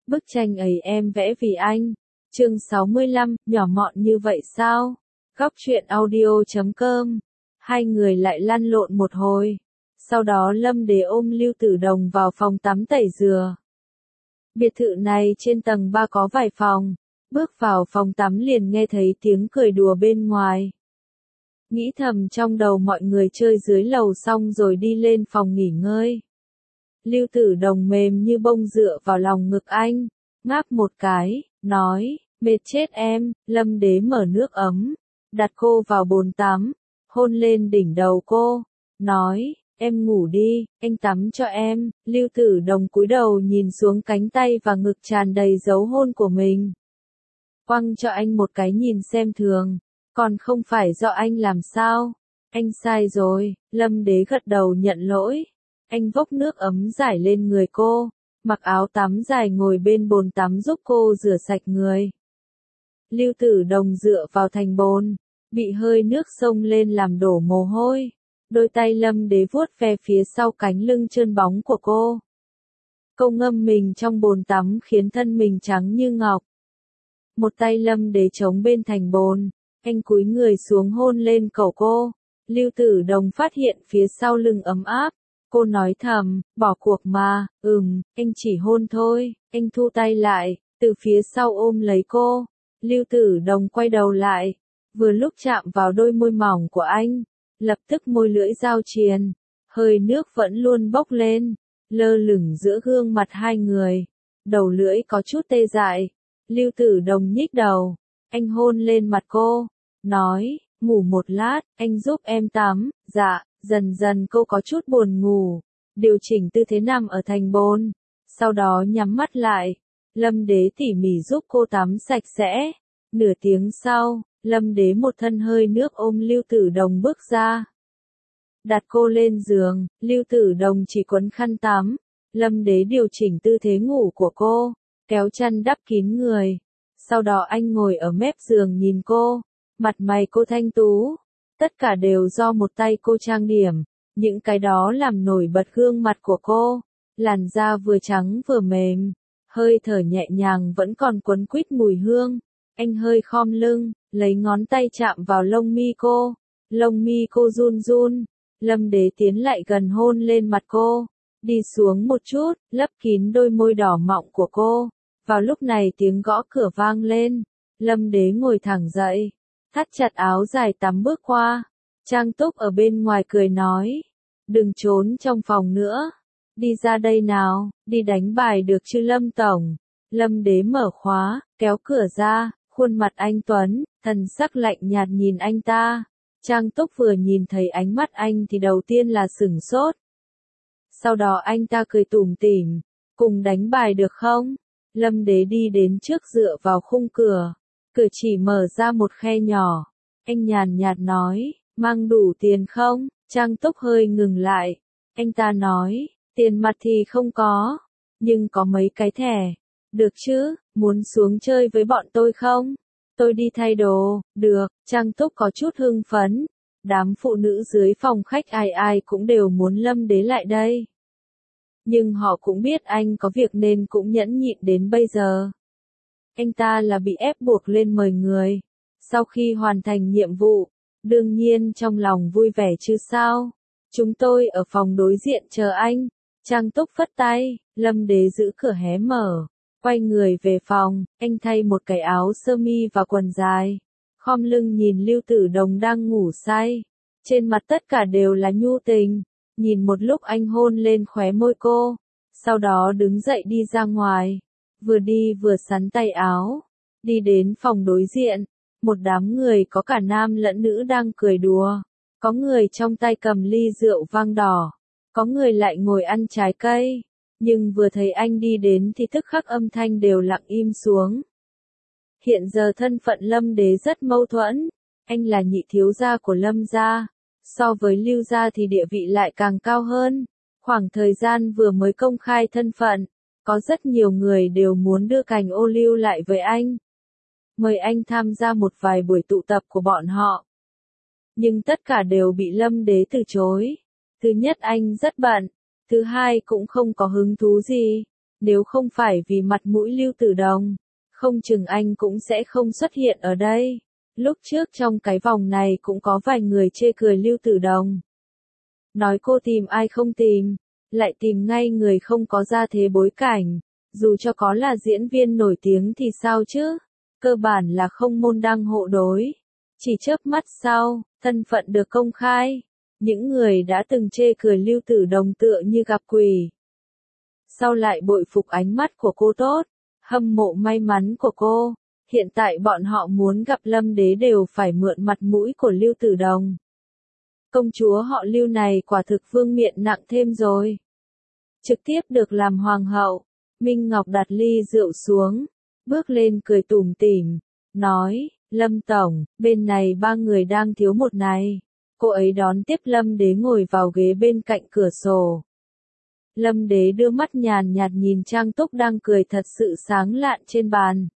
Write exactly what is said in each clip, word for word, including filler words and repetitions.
Bức tranh ấy em vẽ vì anh. Chương sáu mươi lăm, nhỏ mọn như vậy sao? Góc truyện audio chấm com. Hai người lại lăn lộn một hồi. Sau đó Lâm Đế ôm Lưu Tử Đồng vào phòng tắm tẩy dừa. Biệt thự này trên tầng ba có vài phòng. Bước vào phòng tắm liền nghe thấy tiếng cười đùa bên ngoài. Nghĩ thầm trong đầu mọi người chơi dưới lầu xong rồi đi lên phòng nghỉ ngơi. Lưu Tử Đồng mềm như bông dựa vào lòng ngực anh, ngáp một cái, nói, mệt chết em. Lâm Đế mở nước ấm, đặt cô vào bồn tắm, hôn lên đỉnh đầu cô, nói, em ngủ đi, anh tắm cho em. Lưu Tử Đồng cúi đầu nhìn xuống cánh tay và ngực tràn đầy dấu hôn của mình. Quăng cho anh một cái nhìn xem thường, còn không phải do anh làm sao? Anh sai rồi. Lâm Đế gật đầu nhận lỗi. Anh vốc nước ấm rải lên người cô, mặc áo tắm dài ngồi bên bồn tắm giúp cô rửa sạch người. Lưu Tử Đồng dựa vào thành bồn, bị hơi nước xông lên làm đổ mồ hôi. Đôi tay Lâm Đế vuốt ve phía sau cánh lưng trơn bóng của cô. Cô ngâm mình trong bồn tắm khiến thân mình trắng như ngọc. Một tay Lâm Đế chống bên thành bồn, anh cúi người xuống hôn lên cổ cô. Lưu Tử Đồng phát hiện phía sau lưng ấm áp. Cô nói thầm, bỏ cuộc mà. Ừm, anh chỉ hôn thôi. Anh thu tay lại, từ phía sau ôm lấy cô. Lưu Tử Đồng quay đầu lại, vừa lúc chạm vào đôi môi mỏng của anh, lập tức môi lưỡi giao triền, hơi nước vẫn luôn bốc lên, lơ lửng giữa gương mặt hai người, đầu lưỡi có chút tê dại. Lưu Tử Đồng nhích đầu, anh hôn lên mặt cô, nói, ngủ một lát, anh giúp em tắm. Dạ. Dần dần cô có chút buồn ngủ, điều chỉnh tư thế nằm ở thành bồn, sau đó nhắm mắt lại. Lâm Đế tỉ mỉ giúp cô tắm sạch sẽ. Nửa tiếng sau, Lâm Đế một thân hơi nước ôm Lưu Tử Đồng bước ra. Đặt cô lên giường, Lưu Tử Đồng chỉ quấn khăn tắm. Lâm Đế điều chỉnh tư thế ngủ của cô, kéo chăn đắp kín người. Sau đó anh ngồi ở mép giường nhìn cô, mặt mày cô thanh tú. Tất cả đều do một tay cô trang điểm, những cái đó làm nổi bật gương mặt của cô, làn da vừa trắng vừa mềm, hơi thở nhẹ nhàng vẫn còn quấn quýt mùi hương. Anh hơi khom lưng, lấy ngón tay chạm vào lông mi cô, lông mi cô run run. Lâm Đế tiến lại gần hôn lên mặt cô, đi xuống một chút, lấp kín đôi môi đỏ mọng của cô. Vào lúc này tiếng gõ cửa vang lên, Lâm Đế ngồi thẳng dậy, thắt chặt áo dài tắm bước qua. Trang Túc ở bên ngoài cười nói, đừng trốn trong phòng nữa, đi ra đây nào, đi đánh bài được chứ Lâm Tổng. Lâm Đế mở khóa, kéo cửa ra, khuôn mặt anh tuấn, thần sắc lạnh nhạt nhìn anh ta. Trang Túc vừa nhìn thấy ánh mắt anh thì đầu tiên là sửng sốt. Sau đó anh ta cười tủm tỉm, cùng đánh bài được không? Lâm Đế đi đến trước dựa vào khung cửa. Cửa chỉ mở ra một khe nhỏ. Anh nhàn nhạt nói, mang đủ tiền không? Trang Túc hơi ngừng lại. Anh ta nói, tiền mặt thì không có, nhưng có mấy cái thẻ. Được chứ, muốn xuống chơi với bọn tôi không? Tôi đi thay đồ. Được. Trang Túc có chút hưng phấn. Đám phụ nữ dưới phòng khách ai ai cũng đều muốn Lâm Đế lại đây. Nhưng họ cũng biết anh có việc nên cũng nhẫn nhịn đến bây giờ. Anh ta là bị ép buộc lên mời người. Sau khi hoàn thành nhiệm vụ, đương nhiên trong lòng vui vẻ chứ sao. Chúng tôi ở phòng đối diện chờ anh. Trang Túc phất tay, Lâm Đế giữ cửa hé mở, quay người về phòng. Anh thay một cái áo sơ mi và quần dài, khom lưng nhìn Lưu Tử Đồng đang ngủ say. Trên mặt tất cả đều là nhu tình. Nhìn một lúc anh hôn lên khóe môi cô, sau đó đứng dậy đi ra ngoài. Vừa đi vừa sắn tay áo, đi đến phòng đối diện, một đám người có cả nam lẫn nữ đang cười đùa, có người trong tay cầm ly rượu vang đỏ, có người lại ngồi ăn trái cây, nhưng vừa thấy anh đi đến thì tức khắc âm thanh đều lặng im xuống. Hiện giờ thân phận Lâm Đế rất mâu thuẫn, anh là nhị thiếu gia của Lâm gia, so với Lưu gia thì địa vị lại càng cao hơn. Khoảng thời gian vừa mới công khai thân phận, có rất nhiều người đều muốn đưa cành ô liu lại với anh. Mời anh tham gia một vài buổi tụ tập của bọn họ. Nhưng tất cả đều bị Lâm Đế từ chối. Thứ nhất anh rất bận, thứ hai cũng không có hứng thú gì. Nếu không phải vì mặt mũi Lưu Tử Đồng, không chừng anh cũng sẽ không xuất hiện ở đây. Lúc trước trong cái vòng này cũng có vài người chê cười Lưu Tử Đồng. Nói cô tìm ai không tìm, lại tìm ngay người không có gia thế bối cảnh, dù cho có là diễn viên nổi tiếng thì sao chứ, cơ bản là không môn đăng hộ đối. Chỉ chớp mắt sau, thân phận được công khai, những người đã từng chê cười Lưu Tử Đồng tựa như gặp quỷ. Sau lại bội phục ánh mắt của cô tốt, hâm mộ may mắn của cô, hiện tại bọn họ muốn gặp Lâm Đế đều phải mượn mặt mũi của Lưu Tử Đồng. Công chúa họ Lưu này quả thực vương miện nặng thêm rồi. Trực tiếp được làm hoàng hậu, Minh Ngọc đặt ly rượu xuống, bước lên cười tủm tỉm, nói, Lâm Tổng, bên này ba người đang thiếu một này. Cô ấy đón tiếp Lâm Đế ngồi vào ghế bên cạnh cửa sổ. Lâm Đế đưa mắt nhàn nhạt nhìn Trang Túc đang cười thật sự sáng lạn trên bàn.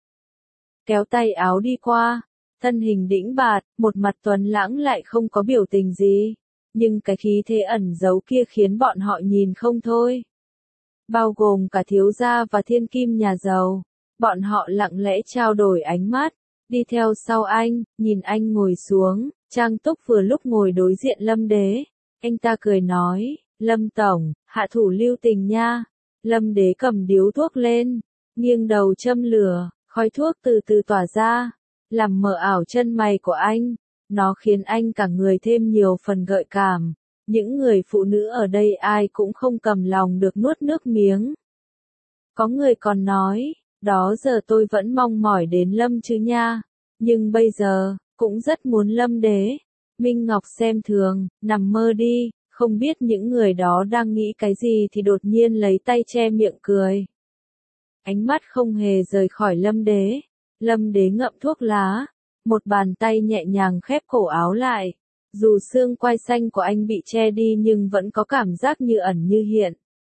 Kéo tay áo đi qua, thân hình đĩnh bạt, một mặt tuấn lãng lại không có biểu tình gì. Nhưng cái khí thế ẩn giấu kia khiến bọn họ nhìn không thôi. Bao gồm cả thiếu gia và thiên kim nhà giàu. Bọn họ lặng lẽ trao đổi ánh mắt, đi theo sau anh, nhìn anh ngồi xuống. Trang Túc vừa lúc ngồi đối diện Lâm Đế. Anh ta cười nói, Lâm Tổng, hạ thủ lưu tình nha. Lâm Đế cầm điếu thuốc lên, nghiêng đầu châm lửa, khói thuốc từ từ tỏa ra, làm mờ ảo chân mày của anh. Nó khiến anh cả người thêm nhiều phần gợi cảm. Những người phụ nữ ở đây ai cũng không cầm lòng được nuốt nước miếng. Có người còn nói, đó giờ tôi vẫn mong mỏi đến Lâm chứ nha. Nhưng bây giờ, cũng rất muốn Lâm Đế. Minh Ngọc xem thường, nằm mơ đi, không biết những người đó đang nghĩ cái gì thì đột nhiên lấy tay che miệng cười. Ánh mắt không hề rời khỏi Lâm Đế. Lâm Đế ngậm thuốc lá, một bàn tay nhẹ nhàng khép cổ áo lại. Dù xương quai xanh của anh bị che đi nhưng vẫn có cảm giác như ẩn như hiện.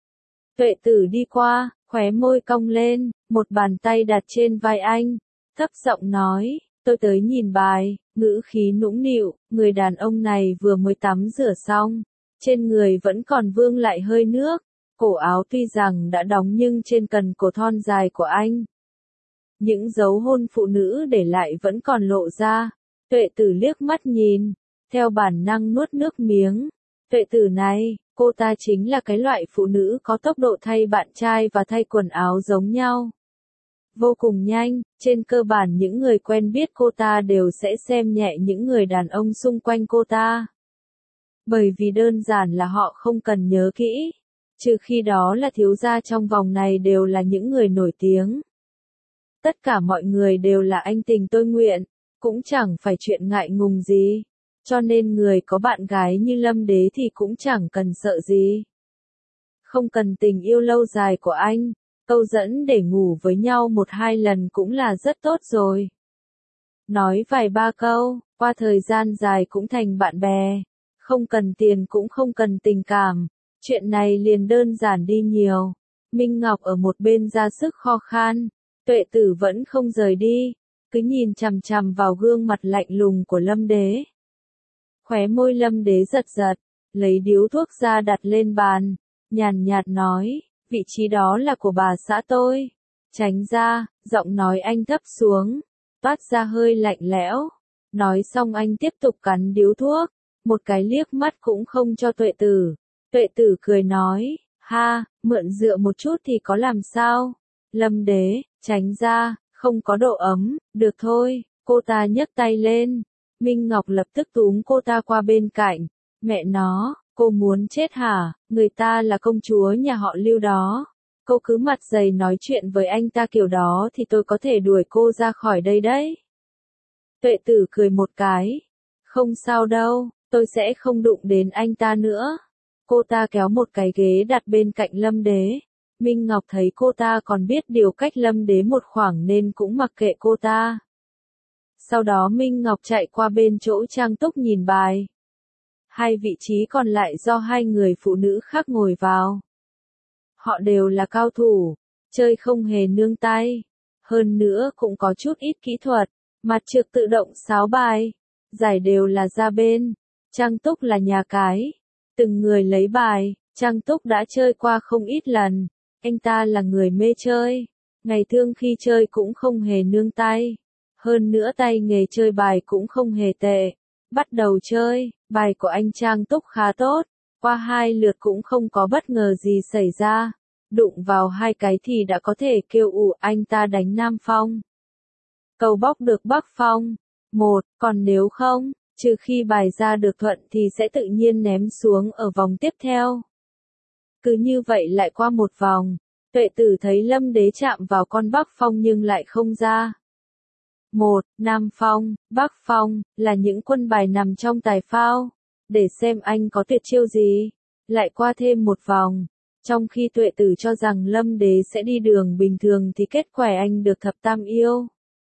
Tuệ Tử đi qua, khóe môi cong lên, một bàn tay đặt trên vai anh, thấp giọng nói, tôi tới nhìn bài, ngữ khí nũng nịu, người đàn ông này vừa mới tắm rửa xong, trên người vẫn còn vương lại hơi nước, cổ áo tuy rằng đã đóng nhưng trên cần cổ thon dài của anh, những dấu hôn phụ nữ để lại vẫn còn lộ ra. Tuệ Tử liếc mắt nhìn, theo bản năng nuốt nước miếng. Tuệ Tử này, cô ta chính là cái loại phụ nữ có tốc độ thay bạn trai và thay quần áo giống nhau. Vô cùng nhanh, trên cơ bản những người quen biết cô ta đều sẽ xem nhẹ những người đàn ông xung quanh cô ta. Bởi vì đơn giản là họ không cần nhớ kỹ, trừ khi đó là thiếu gia trong vòng này đều là những người nổi tiếng. Tất cả mọi người đều là anh tình tôi nguyện, cũng chẳng phải chuyện ngại ngùng gì. Cho nên người có bạn gái như Lâm Đế thì cũng chẳng cần sợ gì. Không cần tình yêu lâu dài của anh, câu dẫn để ngủ với nhau một hai lần cũng là rất tốt rồi. Nói vài ba câu, qua thời gian dài cũng thành bạn bè. Không cần tiền cũng không cần tình cảm, chuyện này liền đơn giản đi nhiều. Minh Ngọc ở một bên ra sức kho khan, Tuệ Tử vẫn không rời đi, cứ nhìn chằm chằm vào gương mặt lạnh lùng của Lâm Đế. Khóe môi Lâm Đế giật giật, lấy điếu thuốc ra đặt lên bàn, nhàn nhạt nói, vị trí đó là của bà xã tôi. Tránh ra, giọng nói anh thấp xuống, toát ra hơi lạnh lẽo. Nói xong anh tiếp tục cắn điếu thuốc, một cái liếc mắt cũng không cho Tuệ Tử. Tuệ Tử cười nói, ha, mượn rượu một chút thì có làm sao? Lâm Đế, tránh ra, không có độ ấm, được thôi, cô ta nhấc tay lên. Minh Ngọc lập tức túm cô ta qua bên cạnh, mẹ nó, cô muốn chết hả, người ta là công chúa nhà họ Lưu đó. Cô cứ mặt dày nói chuyện với anh ta kiểu đó thì tôi có thể đuổi cô ra khỏi đây đấy. Tuệ Tử cười một cái, không sao đâu, tôi sẽ không đụng đến anh ta nữa. Cô ta kéo một cái ghế đặt bên cạnh Lâm Đế. Minh Ngọc thấy cô ta còn biết điều cách Lâm Đế một khoảng nên cũng mặc kệ cô ta. Sau đó Minh Ngọc chạy qua bên chỗ Trang Túc nhìn bài. Hai vị trí còn lại do hai người phụ nữ khác ngồi vào. Họ đều là cao thủ, chơi không hề nương tay. Hơn nữa cũng có chút ít kỹ thuật, mặt trược tự động sáo bài. Giải đều là ra bên. Trang Túc là nhà cái. Từng người lấy bài, Trang Túc đã chơi qua không ít lần. Anh ta là người mê chơi, ngày thường khi chơi cũng không hề nương tay. Hơn nữa tay nghề chơi bài cũng không hề tệ. Bắt đầu chơi, bài của anh Trang Túc khá tốt, qua hai lượt cũng không có bất ngờ gì xảy ra. Đụng vào hai cái thì đã có thể kêu ủ anh ta đánh Nam Phong. Cầu bóc được Bắc Phong. Một, còn nếu không, trừ khi bài ra được thuận thì sẽ tự nhiên ném xuống ở vòng tiếp theo. Cứ như vậy lại qua một vòng, Tuệ Tử thấy Lâm Đế chạm vào con Bắc Phong nhưng lại không ra. Một, Nam Phong, Bắc Phong, là những quân bài nằm trong tài phao, để xem anh có tuyệt chiêu gì. Lại qua thêm một vòng, trong khi Tuệ Tử cho rằng Lâm Đế sẽ đi đường bình thường thì kết quả anh được thập tam yêu.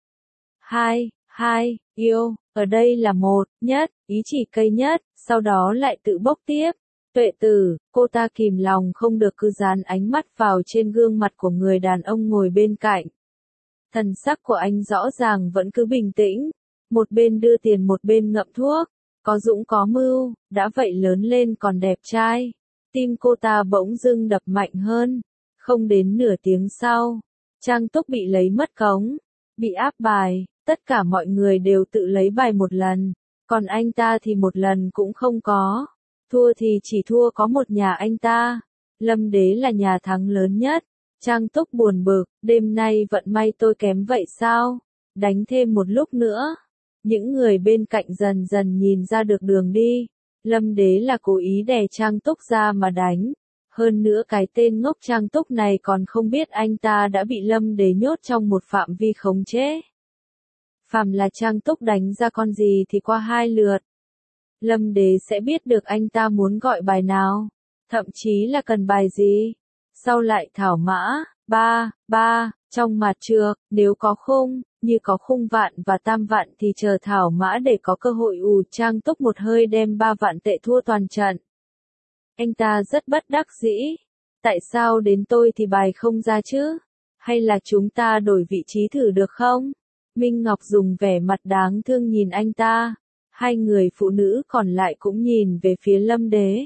Hai, hai, yêu, ở đây là một, nhất, ý chỉ cây nhất, sau đó lại tự bốc tiếp. Tuệ Tử, cô ta kìm lòng không được cứ dán ánh mắt vào trên gương mặt của người đàn ông ngồi bên cạnh. Thần sắc của anh rõ ràng vẫn cứ bình tĩnh, một bên đưa tiền một bên ngậm thuốc, có dũng có mưu, đã vậy lớn lên còn đẹp trai. Tim cô ta bỗng dưng đập mạnh hơn, không đến nửa tiếng sau, Trang Túc bị lấy mất cống, bị áp bài, tất cả mọi người đều tự lấy bài một lần, còn anh ta thì một lần cũng không có. Thua thì chỉ thua có một nhà anh ta, Lâm Đế là nhà thắng lớn nhất. Trang Túc buồn bực, đêm nay vận may tôi kém vậy sao? Đánh thêm một lúc nữa. Những người bên cạnh dần dần nhìn ra được đường đi. Lâm Đế là cố ý đè Trang Túc ra mà đánh. Hơn nữa cái tên ngốc Trang Túc này còn không biết anh ta đã bị Lâm Đế nhốt trong một phạm vi khống chế. Phàm là Trang Túc đánh ra con gì thì qua hai lượt, Lâm Đế sẽ biết được anh ta muốn gọi bài nào, thậm chí là cần bài gì. Sau lại thảo mã, ba, ba, trong mặt trược, nếu có khung, như có khung vạn và tam vạn thì chờ thảo mã để có cơ hội ù Trang Túc một hơi đem ba vạn tệ thua toàn trận. Anh ta rất bất đắc dĩ. Tại sao đến tôi thì bài không ra chứ? Hay là chúng ta đổi vị trí thử được không? Minh Ngọc dùng vẻ mặt đáng thương nhìn anh ta. Hai người phụ nữ còn lại cũng nhìn về phía Lâm Đế.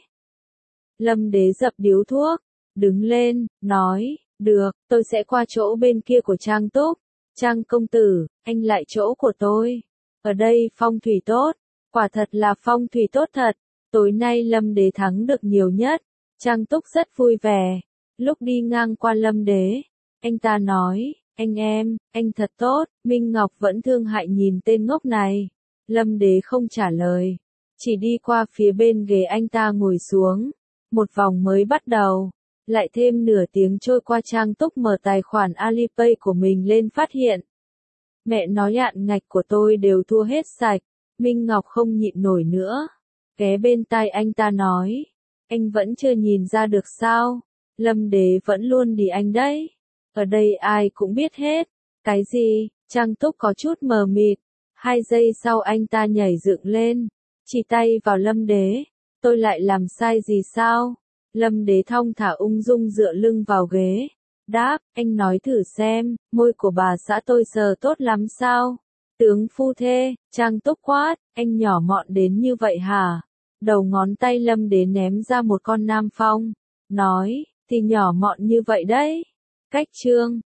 Lâm Đế dập điếu thuốc, đứng lên, nói, được, tôi sẽ qua chỗ bên kia của Trang Túc. Trang công tử, anh lại chỗ của tôi. Ở đây phong thủy tốt, quả thật là phong thủy tốt thật. Tối nay Lâm Đế thắng được nhiều nhất. Trang Túc rất vui vẻ. Lúc đi ngang qua Lâm Đế, anh ta nói, anh em, anh thật tốt. Minh Ngọc vẫn thương hại nhìn tên ngốc này. Lâm Đế không trả lời, chỉ đi qua phía bên ghế anh ta ngồi xuống. Một vòng mới bắt đầu, lại thêm nửa tiếng trôi qua Trang Túc mở tài khoản Alipay của mình lên phát hiện. Mẹ nói ạn ngạch của tôi đều thua hết sạch. Minh Ngọc không nhịn nổi nữa, ghé bên tai anh ta nói, anh vẫn chưa nhìn ra được sao? Lâm Đế vẫn luôn đỉ anh đấy. Ở đây ai cũng biết hết. Cái gì? Trang Túc có chút mờ mịt. Hai giây sau anh ta nhảy dựng lên, chỉ tay vào Lâm Đế. Tôi lại làm sai gì sao? Lâm Đế thong thả ung dung dựa lưng vào ghế. Đáp, anh nói thử xem, môi của bà xã tôi sờ tốt lắm sao? Tướng phu thê, Trang Túc quát, anh nhỏ mọn đến như vậy hả? Đầu ngón tay Lâm Đế ném ra một con Nam Phong. Nói, thì nhỏ mọn như vậy đấy. Cách chương.